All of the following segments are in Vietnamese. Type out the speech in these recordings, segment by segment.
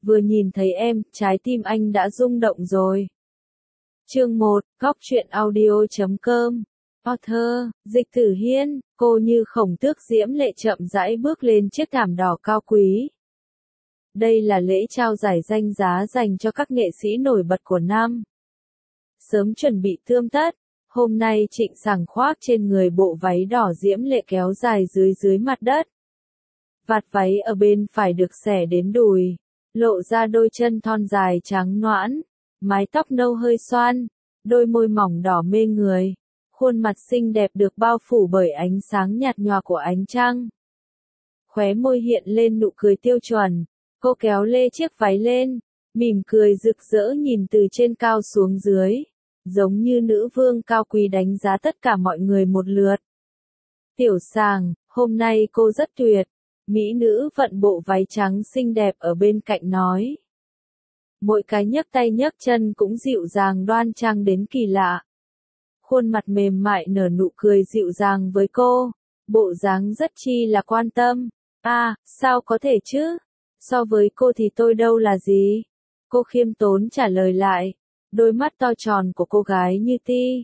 Vừa nhìn thấy em, trái tim anh đã rung động rồi. Chương 1, Góc truyện audio.com. Author, Dịch Tử Hiên, cô như khổng tước diễm lệ chậm rãi bước lên chiếc thảm đỏ cao quý. Đây là lễ trao giải danh giá dành cho các nghệ sĩ nổi bật của năm. Sớm chuẩn bị tươm tất, hôm nay Trịnh Sảng khoác trên người bộ váy đỏ diễm lệ kéo dài dưới mặt đất. Vạt váy ở bên phải được xẻ đến đùi, lộ ra đôi chân thon dài trắng nõn, mái tóc nâu hơi xoăn, đôi môi mỏng đỏ mê người, khuôn mặt xinh đẹp được bao phủ bởi ánh sáng nhạt nhòa của ánh trăng. Khóe môi hiện lên nụ cười tiêu chuẩn, cô kéo lê chiếc váy lên, mỉm cười rực rỡ nhìn từ trên cao xuống dưới, giống như nữ vương cao quý đánh giá tất cả mọi người một lượt. Tiểu Sảng, hôm nay cô rất tuyệt. Mỹ nữ vận bộ váy trắng xinh đẹp ở bên cạnh nói. Mỗi cái nhấc tay nhấc chân cũng dịu dàng đoan trang đến kỳ lạ. Khuôn mặt mềm mại nở nụ cười dịu dàng với cô, bộ dáng rất chi là quan tâm. Sao có thể chứ? So với cô thì tôi đâu là gì? Cô khiêm tốn trả lời lại. Đôi mắt to tròn của cô gái như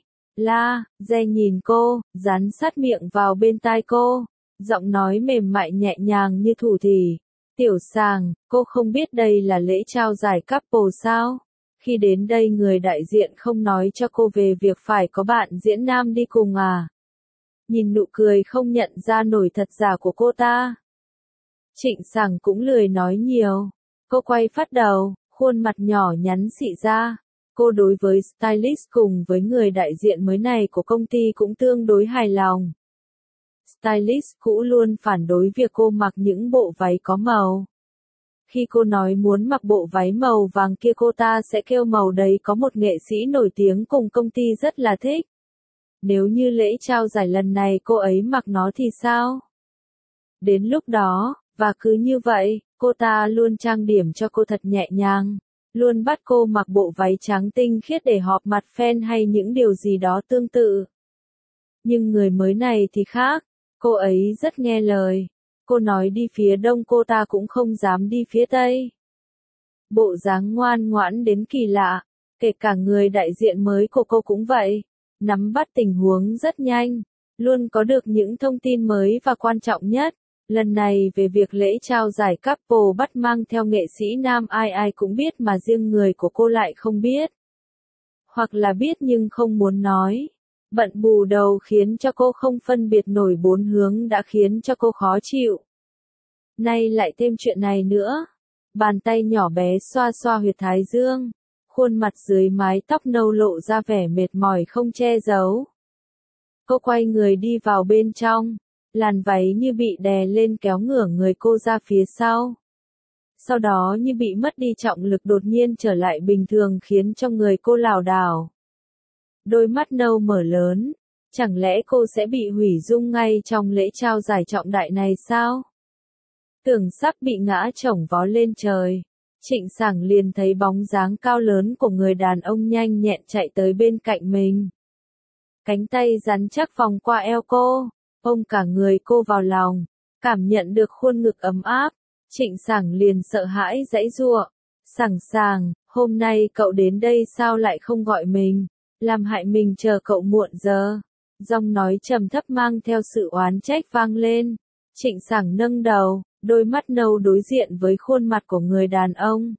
Re nhìn cô, dán sát miệng vào bên tai cô. Giọng nói mềm mại nhẹ nhàng như thủ thỉ. Tiểu Sảng, cô không biết đây là lễ trao giải couple sao? Khi đến đây người đại diện không nói cho cô về việc phải có bạn diễn nam đi cùng à? Nhìn nụ cười không nhận ra nổi thật giả của cô ta. Trịnh Sảng cũng lười nói nhiều. Cô quay phát đầu, khuôn mặt nhỏ nhắn xị ra. Cô đối với stylist cùng với người đại diện mới này của công ty cũng tương đối hài lòng. Stylist cũ luôn phản đối việc cô mặc những bộ váy có màu. Khi cô nói muốn mặc bộ váy màu vàng kia cô ta sẽ kêu màu đấy có một nghệ sĩ nổi tiếng cùng công ty rất là thích. Nếu như lễ trao giải lần này cô ấy mặc nó thì sao? Đến lúc đó, và cứ như vậy, cô ta luôn trang điểm cho cô thật nhẹ nhàng. Luôn bắt cô mặc bộ váy trắng tinh khiết để họp mặt fan hay những điều gì đó tương tự. Nhưng người mới này thì khác. Cô ấy rất nghe lời. Cô nói đi phía đông cô ta cũng không dám đi phía tây. Bộ dáng ngoan ngoãn đến kỳ lạ. Kể cả người đại diện mới của cô cũng vậy. Nắm bắt tình huống rất nhanh. Luôn có được những thông tin mới và quan trọng nhất. Lần này về việc lễ trao giải couple bắt mang theo nghệ sĩ nam ai ai cũng biết mà riêng người của cô lại không biết. Hoặc là biết nhưng không muốn nói. Bận bù đầu khiến cho cô không phân biệt nổi bốn hướng đã khiến cho cô khó chịu. Nay lại thêm chuyện này nữa. Bàn tay nhỏ bé xoa xoa huyệt thái dương. Khuôn mặt dưới mái tóc nâu lộ ra vẻ mệt mỏi không che giấu. Cô quay người đi vào bên trong. Làn váy như bị đè lên kéo ngửa người cô ra phía sau. Sau đó như bị mất đi trọng lực đột nhiên trở lại bình thường khiến cho người cô lảo đảo. Đôi mắt nâu mở lớn, chẳng lẽ cô sẽ bị hủy dung ngay trong lễ trao giải trọng đại này sao? Tưởng sắp bị ngã chổng vó lên trời, Trịnh Sảng liền thấy bóng dáng cao lớn của người đàn ông nhanh nhẹn chạy tới bên cạnh mình. Cánh tay rắn chắc vòng qua eo cô, ôm cả người cô vào lòng, cảm nhận được khuôn ngực ấm áp, Trịnh Sảng liền sợ hãi giãy giụa. Sảng, hôm nay cậu đến đây sao lại không gọi mình? Làm hại mình chờ cậu muộn giờ. Giọng nói trầm thấp mang theo sự oán trách vang lên. Trịnh Sảng nâng đầu, đôi mắt nâu đối diện với khuôn mặt của người đàn ông.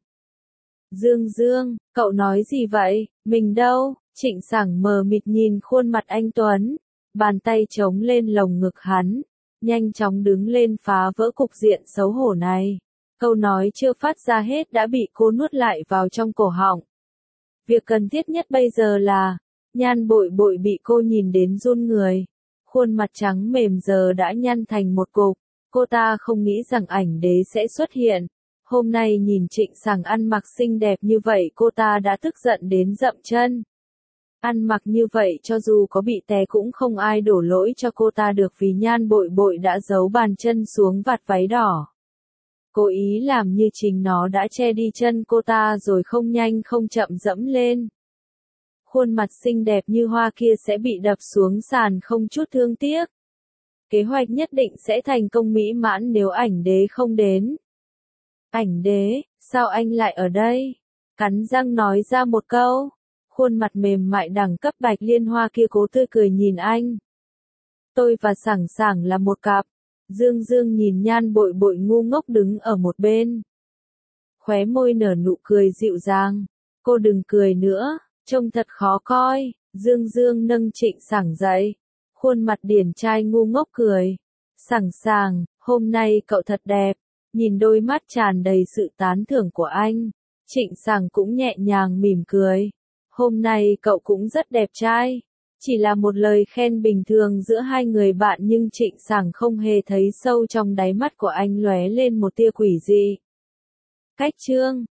Dương, cậu nói gì vậy? Mình đâu? Trịnh Sảng mờ mịt nhìn khuôn mặt anh Tuấn. Bàn tay chống lên lồng ngực hắn. Nhanh chóng đứng lên phá vỡ cục diện xấu hổ này. Câu nói chưa phát ra hết đã bị cô nuốt lại vào trong cổ họng. Việc cần thiết nhất bây giờ là, Nhan Bội Bội bị cô nhìn đến run người. Khuôn mặt trắng mềm giờ đã nhăn thành một cục. Cô ta không nghĩ rằng ảnh đế sẽ xuất hiện. Hôm nay nhìn Trịnh Sảng ăn mặc xinh đẹp như vậy cô ta đã tức giận đến dậm chân. Ăn mặc như vậy cho dù có bị té cũng không ai đổ lỗi cho cô ta được vì Nhan Bội Bội đã giấu bàn chân xuống vạt váy đỏ. Cố ý làm như chính nó đã che đi chân cô ta rồi không nhanh không chậm dẫm lên. Khuôn mặt xinh đẹp như hoa kia sẽ bị đập xuống sàn không chút thương tiếc. Kế hoạch nhất định sẽ thành công mỹ mãn nếu ảnh đế không đến. Ảnh đế, sao anh lại ở đây? Cắn răng nói ra một câu. Khuôn mặt mềm mại đẳng cấp Bạch Liên Hoa kia cố tươi cười nhìn anh. Tôi và Sảng Sảng là một cặp. Dương Dương nhìn Nhan Bội Bội ngu ngốc đứng ở một bên. Khóe môi nở nụ cười dịu dàng. Cô đừng cười nữa, trông thật khó coi. Dương Dương nâng Trịnh Sảng dậy. Khuôn mặt điển trai ngu ngốc cười. Sảng Sảng, hôm nay cậu thật đẹp. Nhìn đôi mắt tràn đầy sự tán thưởng của anh. Trịnh Sảng cũng nhẹ nhàng mỉm cười. Hôm nay cậu cũng rất đẹp trai. Chỉ là một lời khen bình thường giữa hai người bạn nhưng Trịnh Sảng không hề thấy sâu trong đáy mắt của anh lóe lên một tia quỷ dị. Cách chương